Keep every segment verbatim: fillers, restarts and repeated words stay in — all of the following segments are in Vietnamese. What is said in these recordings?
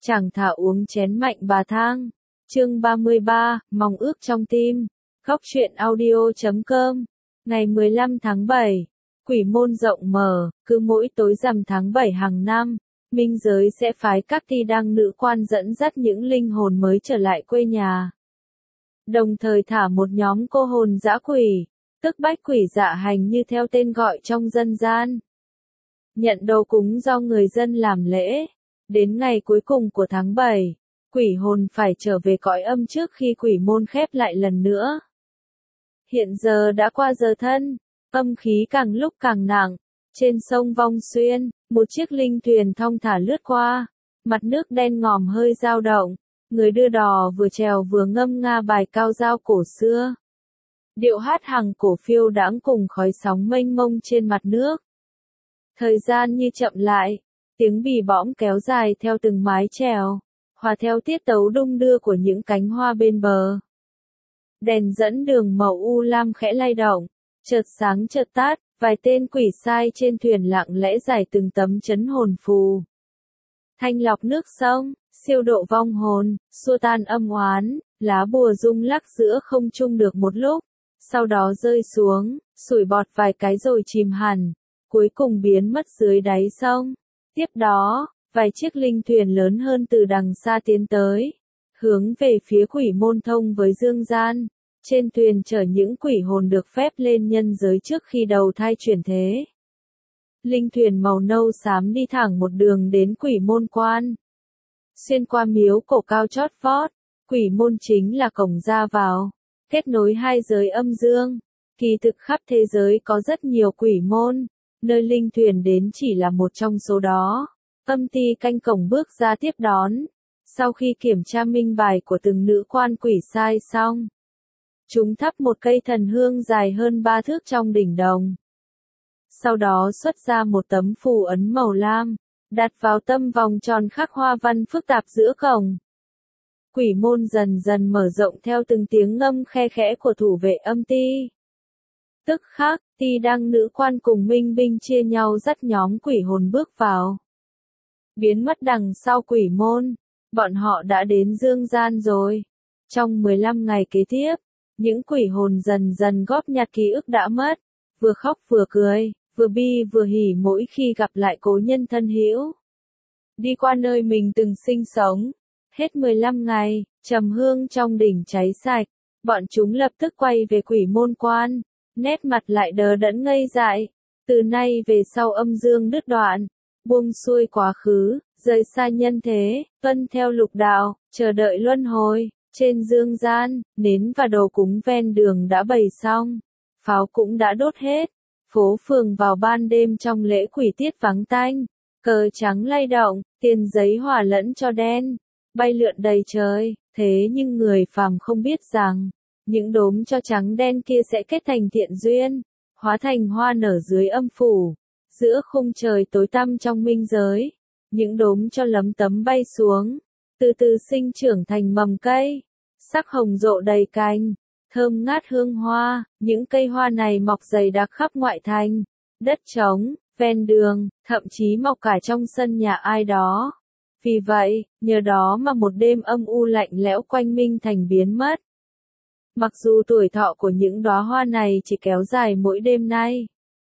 Chàng thả uống chén mạnh bà thang. Chương ba mươi ba, mong ước trong tim. Góc truyện audio chấm com. Ngày mười lăm tháng bảy, Quỷ Môn rộng mở, cứ mỗi tối rằm tháng bảy hàng năm, minh giới sẽ phái các thi đăng nữ quan dẫn dắt những linh hồn mới trở lại quê nhà. Đồng thời thả một nhóm cô hồn dã quỷ, tức bách quỷ dạ hành như theo tên gọi trong dân gian. Nhận đồ cúng do người dân làm lễ. Đến ngày cuối cùng của tháng bảy, quỷ hồn phải trở về cõi âm trước khi quỷ môn khép lại lần nữa. Hiện giờ đã qua giờ thân, âm khí càng lúc càng nặng. Trên sông Vong Xuyên, một chiếc linh thuyền thong thả lướt qua, mặt nước đen ngòm hơi dao động, người đưa đò vừa chèo vừa ngâm nga bài cao dao cổ xưa. Điệu hát hằng cổ phiêu đãng cùng khói sóng mênh mông trên mặt nước. Thời gian như chậm lại. Tiếng bì bõm kéo dài theo từng mái chèo, hòa theo tiết tấu đung đưa của những cánh hoa bên bờ. Đèn dẫn đường màu u lam khẽ lay động, chợt sáng chợt tắt, vài tên quỷ sai trên thuyền lặng lẽ giải từng tấm chấn hồn phù. Thanh lọc nước sông, siêu độ vong hồn, xua tan âm oán, lá bùa rung lắc giữa không trung được một lúc, sau đó rơi xuống, sủi bọt vài cái rồi chìm hẳn, cuối cùng biến mất dưới đáy sông. Tiếp đó, vài chiếc linh thuyền lớn hơn từ đằng xa tiến tới, hướng về phía quỷ môn thông với dương gian. Trên thuyền chở những quỷ hồn được phép lên nhân giới trước khi đầu thai chuyển thế. Linh thuyền màu nâu xám đi thẳng một đường đến quỷ môn quan. Xuyên qua miếu cổ cao chót vót, quỷ môn chính là cổng ra vào, kết nối hai giới âm dương. Kỳ thực khắp thế giới có rất nhiều quỷ môn. Nơi linh thuyền đến chỉ là một trong số đó. Âm ty canh cổng bước ra tiếp đón. Sau khi kiểm tra minh bài của từng nữ quan quỷ sai xong, chúng thắp một cây thần hương dài hơn ba thước trong đỉnh đồng. Sau đó xuất ra một tấm phù ấn màu lam, đặt vào tâm vòng tròn khắc hoa văn phức tạp giữa cổng. Quỷ môn dần dần mở rộng theo từng tiếng ngâm khe khẽ của thủ vệ âm ty. Tức khắc, ti đăng nữ quan cùng minh binh chia nhau dắt nhóm quỷ hồn bước vào. Biến mất đằng sau quỷ môn, bọn họ đã đến dương gian rồi. Trong mười lăm ngày kế tiếp, những quỷ hồn dần dần góp nhặt ký ức đã mất, vừa khóc vừa cười, vừa bi vừa hỉ mỗi khi gặp lại cố nhân thân hữu. Đi qua nơi mình từng sinh sống, hết mười lăm ngày, trầm hương trong đỉnh cháy sạch, bọn chúng lập tức quay về quỷ môn quan. Nét mặt lại đờ đẫn ngây dại. Từ nay về sau âm dương đứt đoạn, buông xuôi quá khứ, rời xa nhân thế, tuân theo lục đạo, chờ đợi luân hồi. Trên dương gian, nến và đồ cúng ven đường đã bày xong, pháo cũng đã đốt hết. Phố phường vào ban đêm trong lễ quỷ tiết vắng tanh, cờ trắng lay động, tiền giấy hòa lẫn cho đen, bay lượn đầy trời. Thế nhưng người phàm không biết rằng, những đốm cho trắng đen kia sẽ kết thành thiện duyên, hóa thành hoa nở dưới âm phủ, giữa khung trời tối tăm trong minh giới. Những đốm cho lấm tấm bay xuống, từ từ sinh trưởng thành mầm cây, sắc hồng rộ đầy cành, thơm ngát hương hoa. Những cây hoa này mọc dày đặc khắp ngoại thành, đất trống, ven đường, thậm chí mọc cả trong sân nhà ai đó. Vì vậy, nhờ đó mà một đêm âm u lạnh lẽo quanh minh thành biến mất. Mặc dù tuổi thọ của những đóa hoa này chỉ kéo dài mỗi đêm nay.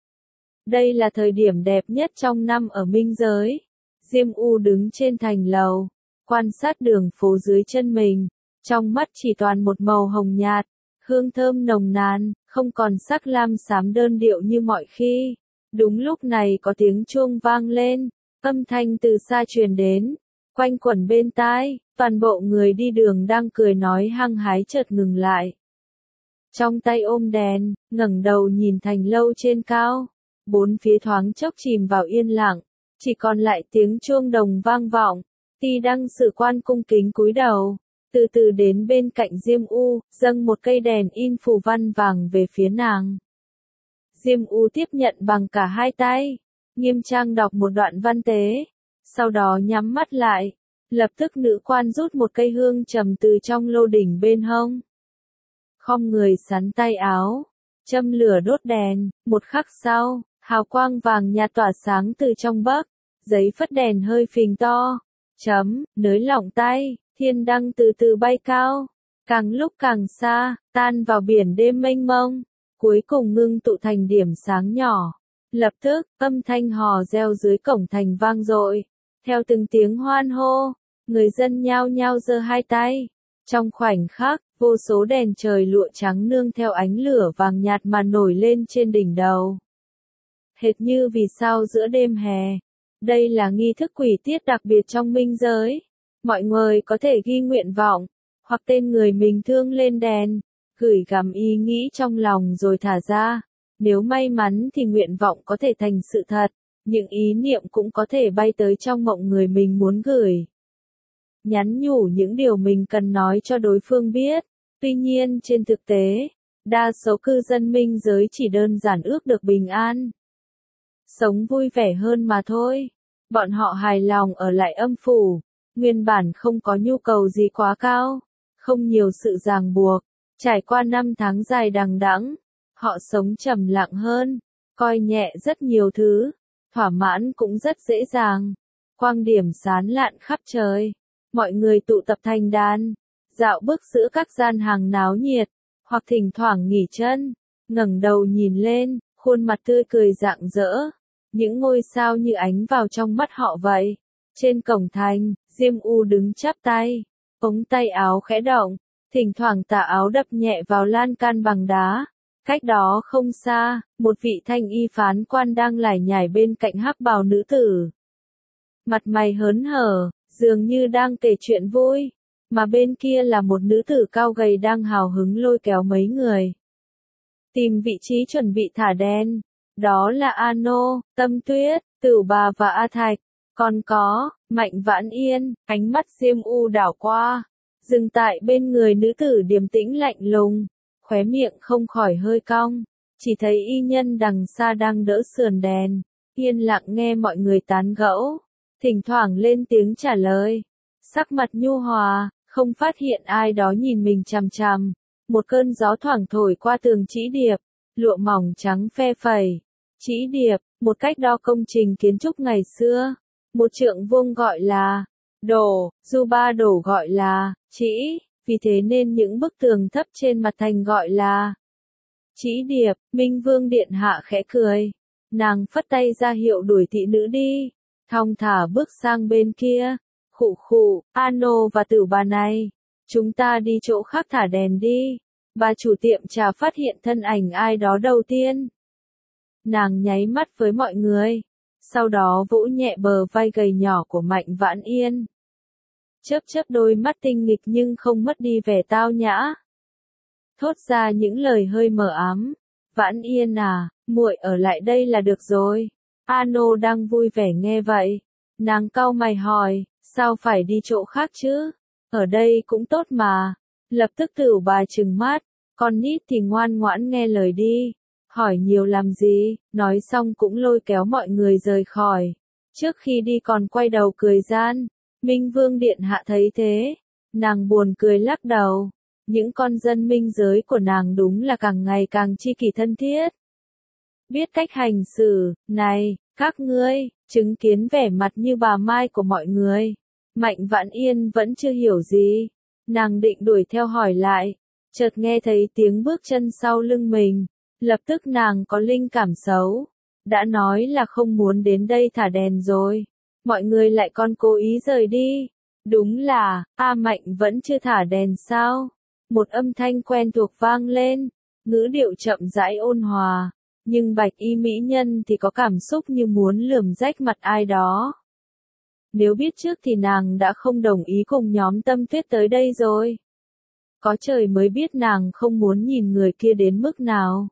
Đây là thời điểm đẹp nhất trong năm ở minh giới. Diêm U đứng trên thành lầu, quan sát đường phố dưới chân mình, trong mắt chỉ toàn một màu hồng nhạt, hương thơm nồng nàn, không còn sắc lam xám đơn điệu như mọi khi. Đúng lúc này có tiếng chuông vang lên, âm thanh từ xa truyền đến, quanh quẩn bên tai. Toàn bộ người đi đường đang cười nói hăng hái chợt ngừng lại. Trong tay ôm đèn, ngẩng đầu nhìn thành lâu trên cao. Bốn phía thoáng chốc chìm vào yên lặng, chỉ còn lại tiếng chuông đồng vang vọng. Ti đăng sử quan cung kính cúi đầu, từ từ đến bên cạnh Diêm U, dâng một cây đèn in phù văn vàng về phía nàng. Diêm U tiếp nhận bằng cả hai tay, nghiêm trang đọc một đoạn văn tế, sau đó nhắm mắt lại. Lập tức nữ quan rút một cây hương trầm từ trong lô đỉnh bên hông. Khom người sắn tay áo, châm lửa đốt đèn. Một khắc sau, hào quang vàng nhạt tỏa sáng từ trong bấc, giấy phất đèn hơi phình to. Chấm, nới lỏng tay, thiên đăng từ từ bay cao, càng lúc càng xa, tan vào biển đêm mênh mông, cuối cùng ngưng tụ thành điểm sáng nhỏ. Lập tức, âm thanh hò reo dưới cổng thành vang dội, theo từng tiếng hoan hô, người dân nhao nhao giơ hai tay. Trong khoảnh khắc, vô số đèn trời lụa trắng nương theo ánh lửa vàng nhạt mà nổi lên trên đỉnh đầu. Hệt như vì sao giữa đêm hè. Đây là nghi thức quỷ tiết đặc biệt trong minh giới. Mọi người có thể ghi nguyện vọng, hoặc tên người mình thương lên đèn, gửi gắm ý nghĩ trong lòng rồi thả ra. Nếu may mắn thì nguyện vọng có thể thành sự thật, những ý niệm cũng có thể bay tới trong mộng người mình muốn gửi. Nhắn nhủ những điều mình cần nói cho đối phương biết. Tuy nhiên trên thực tế, đa số cư dân minh giới chỉ đơn giản ước được bình an, sống vui vẻ hơn mà thôi. Bọn họ hài lòng ở lại âm phủ, nguyên bản không có nhu cầu gì quá cao, không nhiều sự ràng buộc. Trải qua năm tháng dài đằng đẵng, họ sống trầm lặng hơn, coi nhẹ rất nhiều thứ, thỏa mãn cũng rất dễ dàng. Quang điểm sáng lạn khắp trời, mọi người tụ tập thành đàn, dạo bước giữa các gian hàng náo nhiệt, hoặc thỉnh thoảng nghỉ chân, ngẩng đầu nhìn lên, khuôn mặt tươi cười rạng rỡ. Những ngôi sao như ánh vào trong mắt họ vậy. Trên cổng thành, Diêm U đứng chắp tay, ống tay áo khẽ động, thỉnh thoảng tà áo đập nhẹ vào lan can bằng đá. Cách đó không xa, một vị thanh y phán quan đang lải nhải bên cạnh hắc bào nữ tử. Mặt mày hớn hở, dường như đang kể chuyện vui, mà bên kia là một nữ tử cao gầy đang hào hứng lôi kéo mấy người tìm vị trí chuẩn bị thả đèn. Đó là Ano, Tâm Tuyết, Tửu Bà và A Thạch, còn có Mạnh Vãn Yên. Ánh mắt Diêm U đảo qua, dừng tại bên người nữ tử điềm tĩnh lạnh lùng, khóe miệng không khỏi hơi cong, chỉ thấy y nhân đằng xa đang đỡ sườn đèn, yên lặng nghe mọi người tán gẫu, thỉnh thoảng lên tiếng trả lời, sắc mặt nhu hòa, không phát hiện ai đó nhìn mình chằm chằm. Một cơn gió thoảng thổi qua tường Trĩ Điệp, lụa mỏng trắng phe phẩy. Trĩ Điệp, một cách đo công trình kiến trúc ngày xưa, một trượng vuông gọi là đổ, du ba đổ gọi là trĩ, vì thế nên những bức tường thấp trên mặt thành gọi là Trĩ Điệp. Minh Vương điện hạ khẽ cười, nàng phất tay ra hiệu đuổi thị nữ đi, thong thả bước sang bên kia. Khụ khụ, Ano và Tửu Bà này, chúng ta đi chỗ khác thả đèn đi. Bà chủ tiệm trà phát hiện thân ảnh ai đó đầu tiên. Nàng nháy mắt với mọi người, sau đó vỗ nhẹ bờ vai gầy nhỏ của Mạnh Vãn Yên. Chớp chớp đôi mắt tinh nghịch nhưng không mất đi vẻ tao nhã. Thốt ra những lời hơi mờ ám. Vãn Yên à, muội ở lại đây là được rồi. Ano đang vui vẻ nghe vậy. Nàng cau mày hỏi, sao phải đi chỗ khác chứ? Ở đây cũng tốt mà. Lập tức Tửu Bà trừng mắt, con nít thì ngoan ngoãn nghe lời đi. Hỏi nhiều làm gì, nói xong cũng lôi kéo mọi người rời khỏi. Trước khi đi còn quay đầu cười gian. Minh Vương điện hạ thấy thế, nàng buồn cười lắc đầu. Những con dân minh giới của nàng đúng là càng ngày càng tri kỷ thân thiết. Biết cách hành xử, này, các ngươi, chứng kiến vẻ mặt như bà Mai của mọi người. Mạnh Vãn Yên vẫn chưa hiểu gì. Nàng định đuổi theo hỏi lại, chợt nghe thấy tiếng bước chân sau lưng mình. Lập tức nàng có linh cảm xấu. Đã nói là không muốn đến đây thả đèn rồi. Mọi người lại còn cố ý rời đi. Đúng là, A Mạnh vẫn chưa thả đèn sao? Một âm thanh quen thuộc vang lên. Ngữ điệu chậm rãi ôn hòa. Nhưng bạch y mỹ nhân thì có cảm xúc như muốn lườm rách mặt ai đó. Nếu biết trước thì nàng đã không đồng ý cùng nhóm Tâm Tuyết tới đây rồi. Có trời mới biết nàng không muốn nhìn người kia đến mức nào.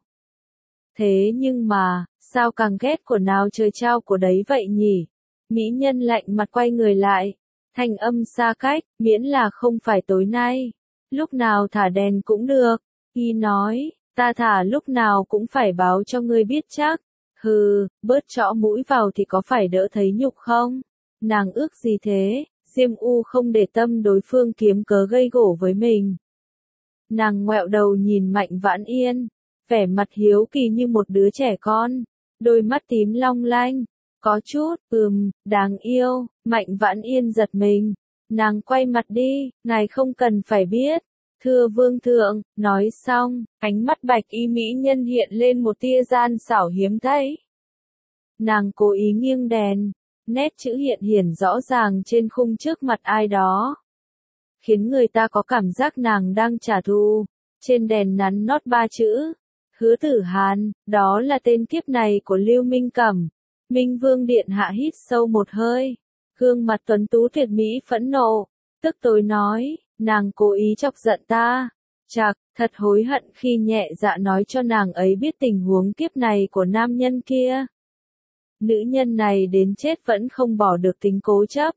Thế nhưng mà, sao càng ghét của nào trời trao của đấy vậy nhỉ? Mỹ nhân lạnh mặt quay người lại. Thanh âm xa cách, miễn là không phải tối nay. Lúc nào thả đèn cũng được. Y nói, ta thả lúc nào cũng phải báo cho ngươi biết chắc. Hừ, bớt trõ mũi vào thì có phải đỡ thấy nhục không? Nàng ước gì thế? Diêm U không để tâm đối phương kiếm cớ gây gổ với mình. Nàng ngoẹo đầu nhìn Mạnh Vãn Yên, vẻ mặt hiếu kỳ như một đứa trẻ con, đôi mắt tím long lanh, Có chút, ừm, đáng yêu, Mạnh Vãn Yên giật mình. Nàng quay mặt đi, ngài không cần phải biết. Thưa vương thượng, nói xong, ánh mắt bạch y mỹ nhân hiện lên một tia gian xảo hiếm thấy. Nàng cố ý nghiêng đèn, nét chữ hiện hiển rõ ràng trên khung trước mặt ai đó, khiến người ta có cảm giác nàng đang trả thù. Trên đèn nắn nót ba chữ, Hứa Tử Hàn, đó là tên kiếp này của Lưu Minh Cẩm. Minh Vương điện hạ hít sâu một hơi, gương mặt tuấn tú tuyệt mỹ phẫn nộ, tức tối nói, nàng cố ý chọc giận ta. Chạc, thật hối hận khi nhẹ dạ nói cho nàng ấy biết tình huống kiếp này của nam nhân kia. Nữ nhân này đến chết vẫn không bỏ được tính cố chấp.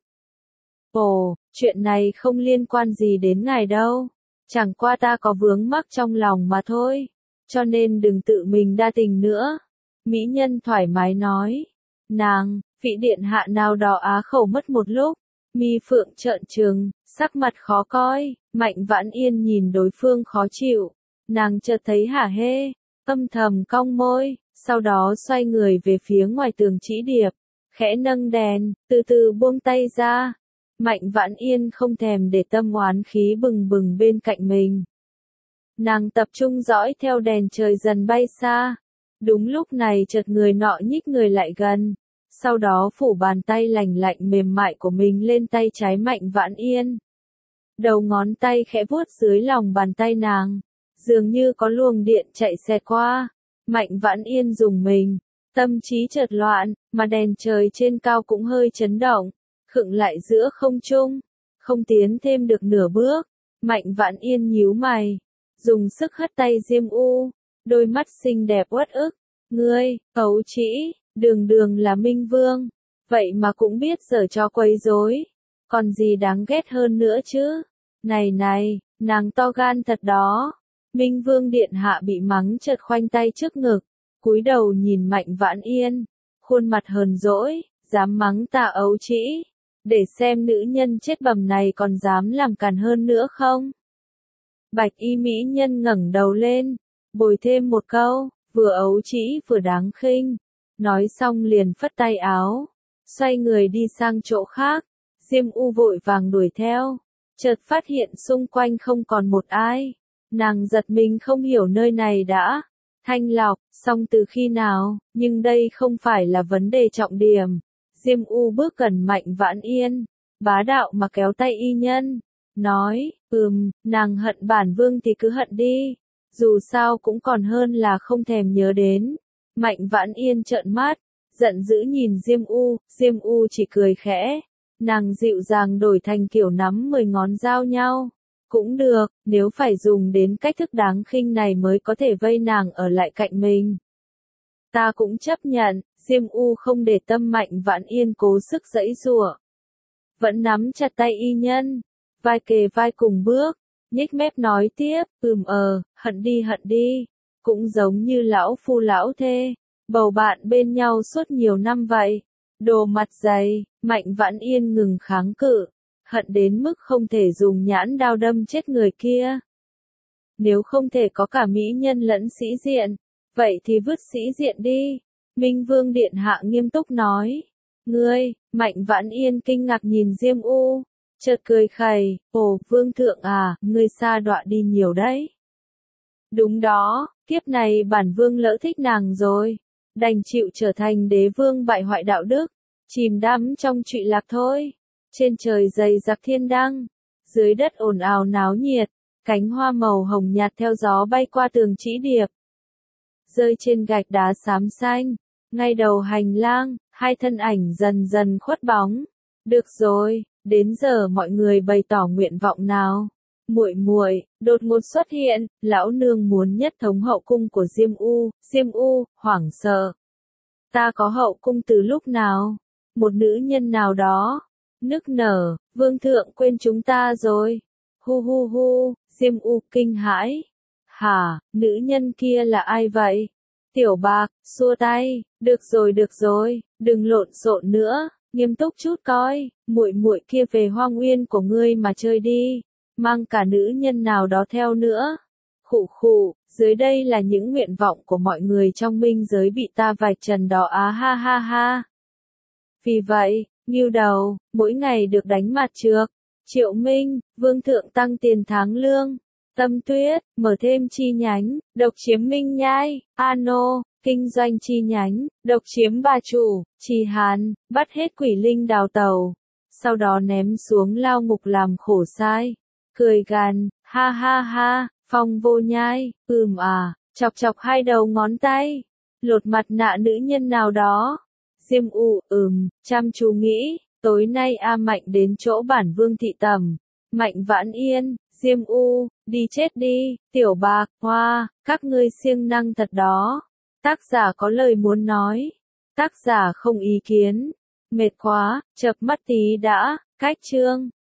Ồ, chuyện này không liên quan gì đến ngài đâu. Chẳng qua ta có vướng mắc trong lòng mà thôi. Cho nên đừng tự mình đa tình nữa. Mỹ nhân thoải mái nói. Nàng, vị điện hạ nào đó á khẩu mất một lúc. Mi phượng trợn trừng, sắc mặt khó coi. Mạnh Vãn Yên nhìn đối phương khó chịu. Nàng chợt thấy hả hê, âm thầm cong môi. Sau đó xoay người về phía ngoài tường trĩ điệp. Khẽ nâng đèn, từ từ buông tay ra. Mạnh Vãn Yên không thèm để tâm oán khí bừng bừng bên cạnh mình. Nàng tập trung dõi theo đèn trời dần bay xa. Đúng lúc này chợt người nọ nhích người lại gần. Sau đó phủ bàn tay lành lạnh mềm mại của mình lên tay trái Mạnh Vãn Yên. Đầu ngón tay khẽ vuốt dưới lòng bàn tay nàng. Dường như có luồng điện chạy xẹt qua. Mạnh Vãn Yên dùng mình. Tâm trí chợt loạn, mà đèn trời trên cao cũng hơi chấn động. Khựng lại giữa không trung. Không tiến thêm được nửa bước. Mạnh Vãn Yên nhíu mày. Dùng sức hất tay Diêm U. Đôi mắt xinh đẹp uất ức. Ngươi, ấu trĩ, đường đường là Minh Vương. Vậy mà cũng biết giở trò quấy rối. Còn gì đáng ghét hơn nữa chứ? Này này, nàng to gan thật đó. Minh Vương điện hạ bị mắng chợt khoanh tay trước ngực. Cúi đầu nhìn Mạnh Vãn Yên. Khuôn mặt hờn dỗi, dám mắng ta ấu trĩ. Để xem nữ nhân chết bầm này còn dám làm càn hơn nữa không? Bạch y mỹ nhân ngẩng đầu lên, bồi thêm một câu, vừa ấu trĩ vừa đáng khinh. Nói xong liền phất tay áo, xoay người đi sang chỗ khác. Diêm U vội vàng đuổi theo, chợt phát hiện xung quanh không còn một ai. Nàng giật mình không hiểu nơi này đã thanh lọc, xong từ khi nào, nhưng đây không phải là vấn đề trọng điểm. Diêm U bước gần Mạnh Vãn Yên, bá đạo mà kéo tay y nhân, nói, ừm, nàng hận bản vương thì cứ hận đi, dù sao cũng còn hơn là không thèm nhớ đến. Mạnh Vãn Yên trợn mắt, giận dữ nhìn Diêm U, Diêm U chỉ cười khẽ, nàng dịu dàng đổi thành kiểu nắm mười ngón giao nhau. Cũng được, nếu phải dùng đến cách thức đáng khinh này mới có thể vây nàng ở lại cạnh mình. Ta cũng chấp nhận, Diêm U không để tâm Mạnh Vãn Yên cố sức giãy giụa. Vẫn nắm chặt tay y nhân, vai kề vai cùng bước, nhếch mép nói tiếp, ừm ờ, hận đi hận đi, cũng giống như lão phu lão thê, bầu bạn bên nhau suốt nhiều năm vậy. Đồ mặt dày, Mạnh Vãn Yên ngừng kháng cự, hận đến mức không thể dùng nhãn đao đâm chết người kia. Nếu không thể có cả mỹ nhân lẫn sĩ diện, vậy thì vứt sĩ diện đi. Minh Vương điện hạ nghiêm túc nói. Ngươi, Mạnh Vãn Yên kinh ngạc nhìn Diêm U, chợt cười khẩy, ồ, vương thượng à, ngươi xa đọa đi nhiều đấy. Đúng đó, kiếp này bản vương lỡ thích nàng rồi, đành chịu trở thành đế vương bại hoại đạo đức, chìm đắm trong trụy lạc thôi. Trên trời dày đặc thiên đăng, dưới đất ồn ào náo nhiệt, cánh hoa màu hồng nhạt theo gió bay qua tường trĩ điệp, rơi trên gạch đá xám xanh. Ngay đầu hành lang, hai thân ảnh dần dần khuất bóng. Được rồi, đến giờ mọi người bày tỏ nguyện vọng nào. Muội muội, đột ngột xuất hiện, lão nương muốn nhất thống hậu cung của Diêm U. Diêm U, hoảng sợ. Ta có hậu cung từ lúc nào? Một nữ nhân nào đó nức nở, vương thượng quên chúng ta rồi. Hu hu hu, Diêm U kinh hãi. Hả, nữ nhân kia là ai vậy? Tiểu Bạc, xua tay, được rồi được rồi, đừng lộn xộn nữa, nghiêm túc chút coi, muội muội kia về Hoang Nguyên của ngươi mà chơi đi, mang cả nữ nhân nào đó theo nữa. Khụ khụ, dưới đây là những nguyện vọng của mọi người trong minh giới bị ta vạch trần đó á ha ha ha. Vì vậy, Ngưu Đầu, mỗi ngày được đánh mặt trược. Triệu Minh, Vương Thượng tăng tiền tháng lương. Tâm Tuyết, mở thêm chi nhánh, độc chiếm Minh Nhai. Ano, kinh doanh chi nhánh, độc chiếm bà chủ. Trì Hàn, bắt hết quỷ linh đào tàu. Sau đó ném xuống lao ngục làm khổ sai. Cười gằn, ha ha ha, Phong Vô Nhai, ừm à, chọc chọc hai đầu ngón tay. Lột mặt nạ nữ nhân nào đó. Diêm U, ừm, chăm chú nghĩ, tối nay A Mạnh đến chỗ bản vương thị tầm. Mạnh Vãn Yên, Diêm U, đi chết đi, tiểu bạc, hoa, các ngươi siêng năng thật đó. Tác giả có lời muốn nói. Tác giả không ý kiến. Mệt quá, chợp mắt tí đã, cách chương.